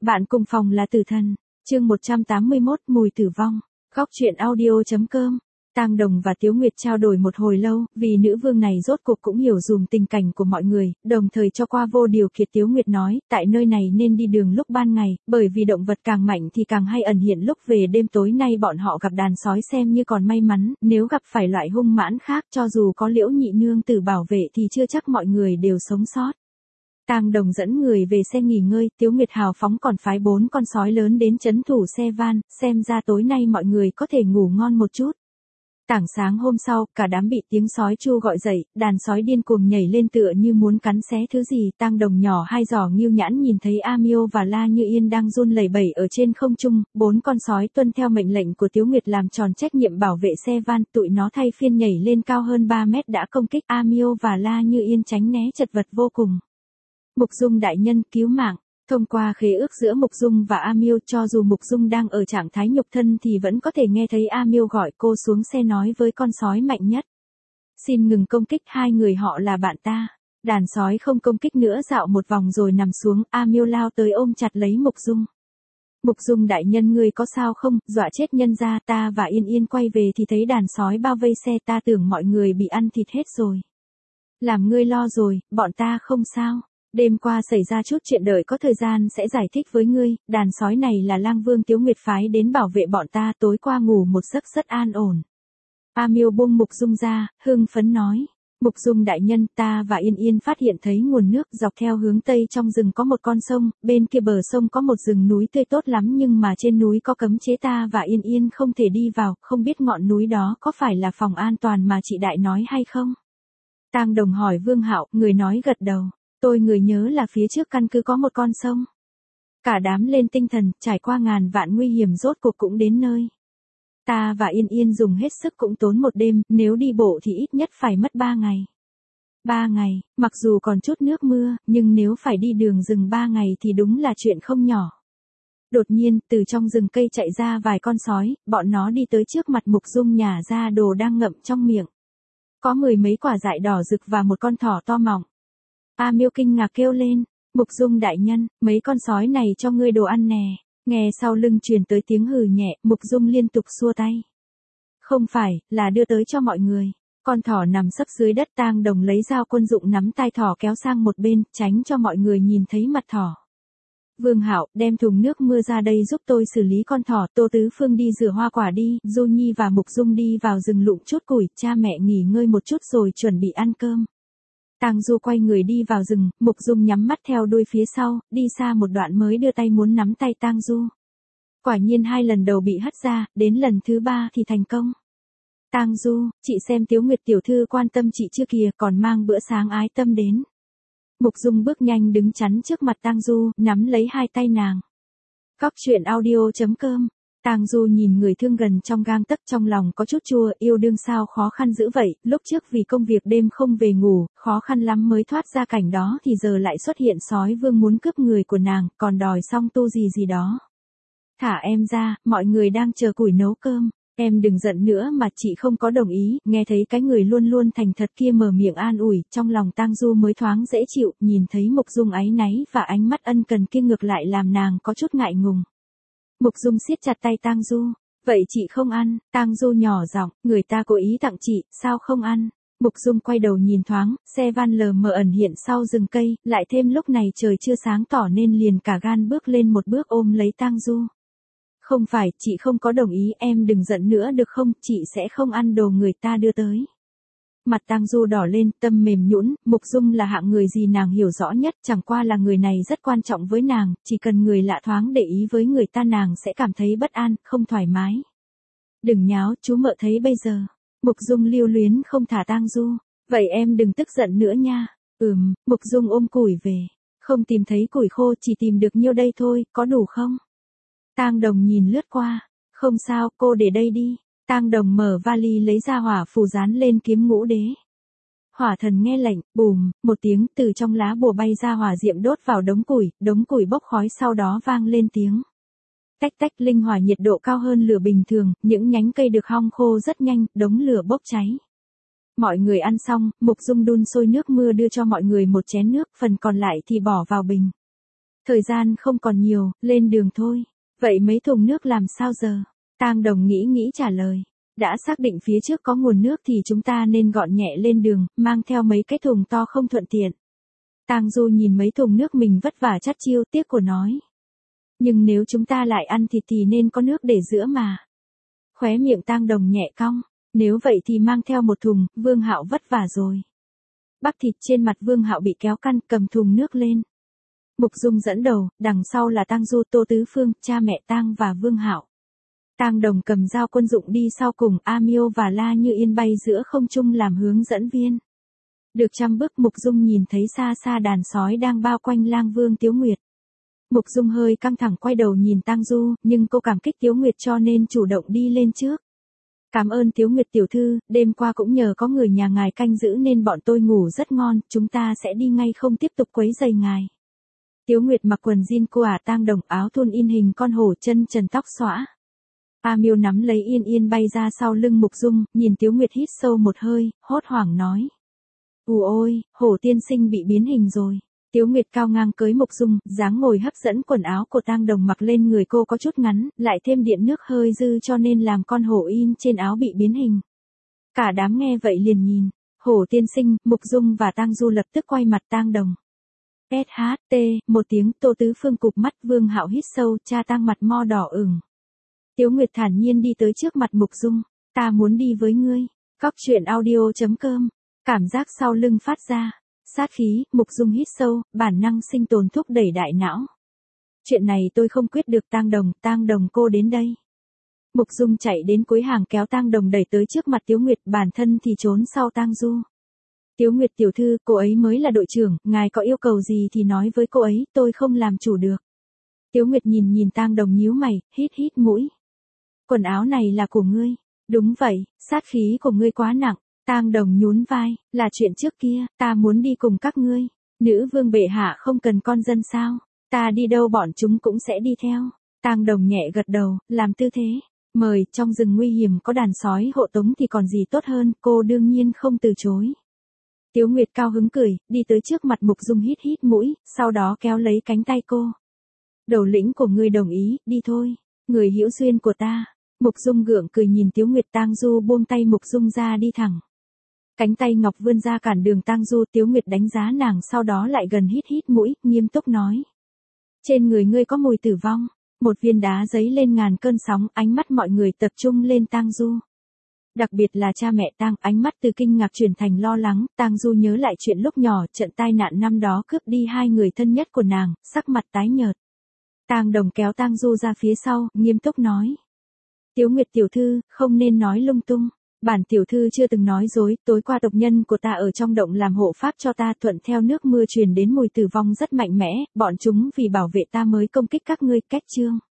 Bạn cùng phòng là tử thần. Chương 181 Mùi tử vong. Góc truyện audio.com. Tang Đồng và Tiếu Nguyệt trao đổi một hồi lâu, vì nữ vương này rốt cuộc cũng hiểu dùm tình cảnh của mọi người, đồng thời cho qua vô điều kiện. Tiếu Nguyệt nói, tại nơi này nên đi đường lúc ban ngày, bởi vì động vật càng mạnh thì càng hay ẩn hiện lúc về đêm. Tối nay bọn họ gặp đàn sói xem như còn may mắn, nếu gặp phải loại hung mãnh khác cho dù có Liễu nhị nương tử bảo vệ thì chưa chắc mọi người đều sống sót. Tang Đồng dẫn người về xe nghỉ ngơi, Tiếu Nguyệt hào phóng còn phái 4 con sói lớn đến trấn thủ xe van, xem ra tối nay mọi người có thể ngủ ngon một chút. Tảng sáng hôm sau, cả đám bị tiếng sói chu gọi dậy, đàn sói điên cuồng nhảy lên tựa như muốn cắn xé thứ gì. Tang Đồng nhỏ hai giò nghiêu nhãn nhìn thấy A Miêu và La Như Yên đang run lẩy bẩy ở trên không trung, 4 con sói tuân theo mệnh lệnh của Tiếu Nguyệt làm tròn trách nhiệm bảo vệ xe van, tụi nó thay phiên nhảy lên cao hơn 3 mét đã công kích. A Miêu và La Như Yên tránh né chật vật vô cùng. Mục Dung đại nhân, cứu mạng. Thông qua khế ước giữa Mục Dung và A Miêu, cho dù Mục Dung đang ở trạng thái nhục thân thì vẫn có thể nghe thấy A Miêu gọi cô xuống xe nói với con sói mạnh nhất. Xin ngừng công kích, hai người họ là bạn ta. Đàn sói không công kích nữa, dạo một vòng rồi nằm xuống. A Miêu lao tới ôm chặt lấy Mục Dung. Mục Dung đại nhân, ngươi có sao không? Dọa chết nhân gia. Ta và Yên Yên quay về thì thấy đàn sói bao vây xe, ta tưởng mọi người bị ăn thịt hết rồi. Làm ngươi lo rồi, bọn ta không sao. Đêm qua xảy ra chút chuyện, đợi có thời gian sẽ giải thích với ngươi. Đàn sói này là Lang Vương Tiếu Nguyệt phái đến bảo vệ bọn ta, tối qua ngủ một giấc rất an ổn. A Miêu buông Mục Dung ra, hưng phấn nói. Mục Dung đại nhân, ta và Yên Yên phát hiện thấy nguồn nước dọc theo hướng tây trong rừng có một con sông, bên kia bờ sông có một rừng núi tươi tốt lắm, nhưng mà trên núi có cấm chế, ta và Yên Yên không thể đi vào, không biết ngọn núi đó có phải là phòng an toàn mà chị đại nói hay không? Tang Đồng hỏi Vương Hạo, người nói gật đầu. Tôi người nhớ là phía trước căn cứ có một con sông. Cả đám lên tinh thần, trải qua ngàn vạn nguy hiểm rốt cuộc cũng đến nơi. Ta và Yên Yên dùng hết sức cũng tốn một đêm, nếu đi bộ thì ít nhất phải mất 3 ngày. 3 ngày, mặc dù còn chút nước mưa, nhưng nếu phải đi đường rừng 3 ngày thì đúng là chuyện không nhỏ. Đột nhiên, từ trong rừng cây chạy ra vài con sói, bọn nó đi tới trước mặt Mục Dung, nhả ra đồ đang ngậm trong miệng. Có 10 mấy quả dại đỏ rực và một con thỏ to mọng. A Miêu kinh ngạc kêu lên, Mục Dung đại nhân, mấy con sói này cho ngươi đồ ăn nè. Nghe sau lưng truyền tới tiếng hừ nhẹ, Mục Dung liên tục xua tay. Không phải, là đưa tới cho mọi người. Con thỏ nằm sấp dưới đất. Tang Đồng lấy dao quân dụng nắm tai thỏ kéo sang một bên, tránh cho mọi người nhìn thấy mặt thỏ. Vương Hạo, đem thùng nước mưa ra đây giúp tôi xử lý con thỏ. Tô Tứ Phương đi rửa hoa quả đi. Du Nhi và Mục Dung đi vào rừng lụm chút củi. Cha mẹ nghỉ ngơi một chút rồi chuẩn bị ăn cơm. Tang Du quay người đi vào rừng, Mục Dung nhắm mắt theo đuôi phía sau, đi xa một đoạn mới đưa tay muốn nắm tay Tang Du. Quả nhiên 2 lần đầu bị hất ra, đến lần thứ 3 thì thành công. Tang Du, chị xem Tiếu Nguyệt tiểu thư quan tâm chị chưa kìa, còn mang bữa sáng ái tâm đến. Mục Dung bước nhanh đứng chắn trước mặt Tang Du, nắm lấy hai tay nàng. Góc truyện audio.com. Tang Du nhìn người thương gần trong gang tấc, trong lòng có chút chua, yêu đương sao khó khăn dữ vậy, lúc trước vì công việc đêm không về ngủ, khó khăn lắm mới thoát ra cảnh đó thì giờ lại xuất hiện sói vương muốn cướp người của nàng, còn đòi song tu gì đó. Thả em ra, mọi người đang chờ củi nấu cơm, em đừng giận nữa mà chị không có đồng ý. Nghe thấy cái người luôn luôn thành thật kia mở miệng an ủi, trong lòng Tang Du mới thoáng dễ chịu, nhìn thấy Mục Dung áy náy và ánh mắt ân cần kia ngược lại làm nàng có chút ngại ngùng. Mục Dung siết chặt tay Tang Du. Vậy chị không ăn? Tang Du nhỏ giọng, người ta cố ý tặng chị, sao không ăn? Mục Dung quay đầu nhìn thoáng, xe van lờ mờ ẩn hiện sau rừng cây, lại thêm lúc này trời chưa sáng tỏ nên liền cả gan bước lên một bước ôm lấy Tang Du. Không phải, chị không có đồng ý, em đừng giận nữa được không, chị sẽ không ăn đồ người ta đưa tới. Mặt Tang Du đỏ lên, tâm mềm nhũn. Mục Dung là hạng người gì nàng hiểu rõ nhất, chẳng qua là người này rất quan trọng với nàng, chỉ cần người lạ thoáng để ý với người ta nàng sẽ cảm thấy bất an, không thoải mái. Đừng nháo, chú mợ thấy bây giờ. Mục Dung lưu luyến không thả Tang Du. Vậy em đừng tức giận nữa nha. Mục Dung ôm củi về. Không tìm thấy củi khô, chỉ tìm được nhiêu đây thôi, có đủ không? Tang Đồng nhìn lướt qua. Không sao, cô để đây đi. Tang Đồng mở vali lấy ra hỏa phù dán lên kiếm ngũ đế. Hỏa thần nghe lệnh, bùm, một tiếng, từ trong lá bùa bay ra hỏa diệm đốt vào đống củi bốc khói, sau đó vang lên tiếng. Tách tách, linh hỏa nhiệt độ cao hơn lửa bình thường, những nhánh cây được hong khô rất nhanh, đống lửa bốc cháy. Mọi người ăn xong, Mục Dung đun sôi nước mưa đưa cho mọi người một chén nước, phần còn lại thì bỏ vào bình. Thời gian không còn nhiều, lên đường thôi. Vậy mấy thùng nước làm sao giờ? Tang Đồng nghĩ nghĩ trả lời. Đã xác định phía trước có nguồn nước thì chúng ta nên gọn nhẹ lên đường, mang theo mấy cái thùng to không thuận tiện. Tang Du nhìn mấy thùng nước mình vất vả chắt chiu tiếc của nói. Nhưng nếu chúng ta lại ăn thịt thì nên có nước để giữa mà. Khóe miệng Tang Đồng nhẹ cong. Nếu vậy thì mang theo một thùng, Vương Hạo vất vả rồi. Bắp thịt trên mặt Vương Hạo bị kéo căn, cầm thùng nước lên. Mục Dung dẫn đầu, đằng sau là Tang Du, Tô Tứ Phương, cha mẹ Tang và Vương Hạo. Tang Đồng cầm dao quân dụng đi sau cùng, A Miêu và La Như Yên bay giữa không trung làm hướng dẫn viên. Được 100 bước Mục Dung nhìn thấy xa xa đàn sói đang bao quanh Lang Vương Tiếu Nguyệt. Mục Dung hơi căng thẳng quay đầu nhìn Tang Du, nhưng cô cảm kích Tiếu Nguyệt cho nên chủ động đi lên trước. Cảm ơn Tiếu Nguyệt tiểu thư, đêm qua cũng nhờ có người nhà ngài canh giữ nên bọn tôi ngủ rất ngon, chúng ta sẽ đi ngay không tiếp tục quấy rầy ngài. Tiếu Nguyệt mặc quần jean cô Tang Đồng áo thun in hình con hổ chân trần tóc xõa. A Miêu nắm lấy Yên Yên bay ra sau lưng Mục Dung, nhìn Tiếu Nguyệt hít sâu một hơi, hốt hoảng nói. Ôi, hổ tiên sinh bị biến hình rồi. Tiếu Nguyệt cao ngang cưới Mục Dung, dáng ngồi hấp dẫn quần áo của Tang Đồng mặc lên người cô có chút ngắn, lại thêm điện nước hơi dư cho nên làm con hổ in trên áo bị biến hình. Cả đám nghe vậy liền nhìn, hổ tiên sinh, Mục Dung và Tang Du lập tức quay mặt Tang Đồng. SHT, một tiếng, Tô Tứ Phương cụp mắt, Vương Hạo hít sâu, cha Tang mặt mo đỏ ửng. Tiếu Nguyệt thản nhiên đi tới trước mặt Mục Dung, ta muốn đi với ngươi. Cóc truyện audio.com, cảm giác sau lưng phát ra. Sát khí, Mục Dung hít sâu, bản năng sinh tồn thúc đẩy đại não. Chuyện này tôi không quyết được Tang Đồng cô đến đây. Mục Dung chạy đến cuối hàng kéo Tang Đồng đẩy tới trước mặt Tiếu Nguyệt, bản thân thì trốn sau Tang Du. Tiếu Nguyệt tiểu thư, cô ấy mới là đội trưởng, ngài có yêu cầu gì thì nói với cô ấy, tôi không làm chủ được. Tiếu Nguyệt nhìn Tang Đồng nhíu mày, hít mũi. Quần áo này là của ngươi. Đúng vậy, sát khí của ngươi quá nặng. Tang Đồng nhún vai, là chuyện trước kia, ta muốn đi cùng các ngươi. Nữ vương bệ hạ không cần con dân sao? Ta đi đâu bọn chúng cũng sẽ đi theo. Tang Đồng nhẹ gật đầu, làm tư thế. Mời, trong rừng nguy hiểm có đàn sói hộ tống thì còn gì tốt hơn, cô đương nhiên không từ chối. Tiếu Nguyệt cao hứng cười, đi tới trước mặt Mục Dung hít mũi, sau đó kéo lấy cánh tay cô. Đầu lĩnh của ngươi đồng ý, đi thôi. Người hữu duyên của ta. Mục Dung gượng cười nhìn Tiếu Nguyệt. Tang Du buông tay Mục Dung ra đi thẳng. Cánh tay ngọc vươn ra cản đường Tang Du. Tiếu Nguyệt đánh giá nàng sau đó lại gần hít mũi, nghiêm túc nói. Trên người ngươi có mùi tử vong. Một viên đá giấy lên ngàn cơn sóng, ánh mắt mọi người tập trung lên Tang Du. Đặc biệt là cha mẹ Tang, ánh mắt từ kinh ngạc chuyển thành lo lắng. Tang Du nhớ lại chuyện lúc nhỏ, trận tai nạn năm đó cướp đi hai người thân nhất của nàng, sắc mặt tái nhợt. Tang Đồng kéo Tang Du ra phía sau, nghiêm túc nói. Tiếu Nguyệt tiểu thư, không nên nói lung tung. Bản tiểu thư chưa từng nói dối, tối qua tộc nhân của ta ở trong động làm hộ pháp cho ta, thuận theo nước mưa truyền đến mùi tử vong rất mạnh mẽ, bọn chúng vì bảo vệ ta mới công kích các ngươi. Kết chương.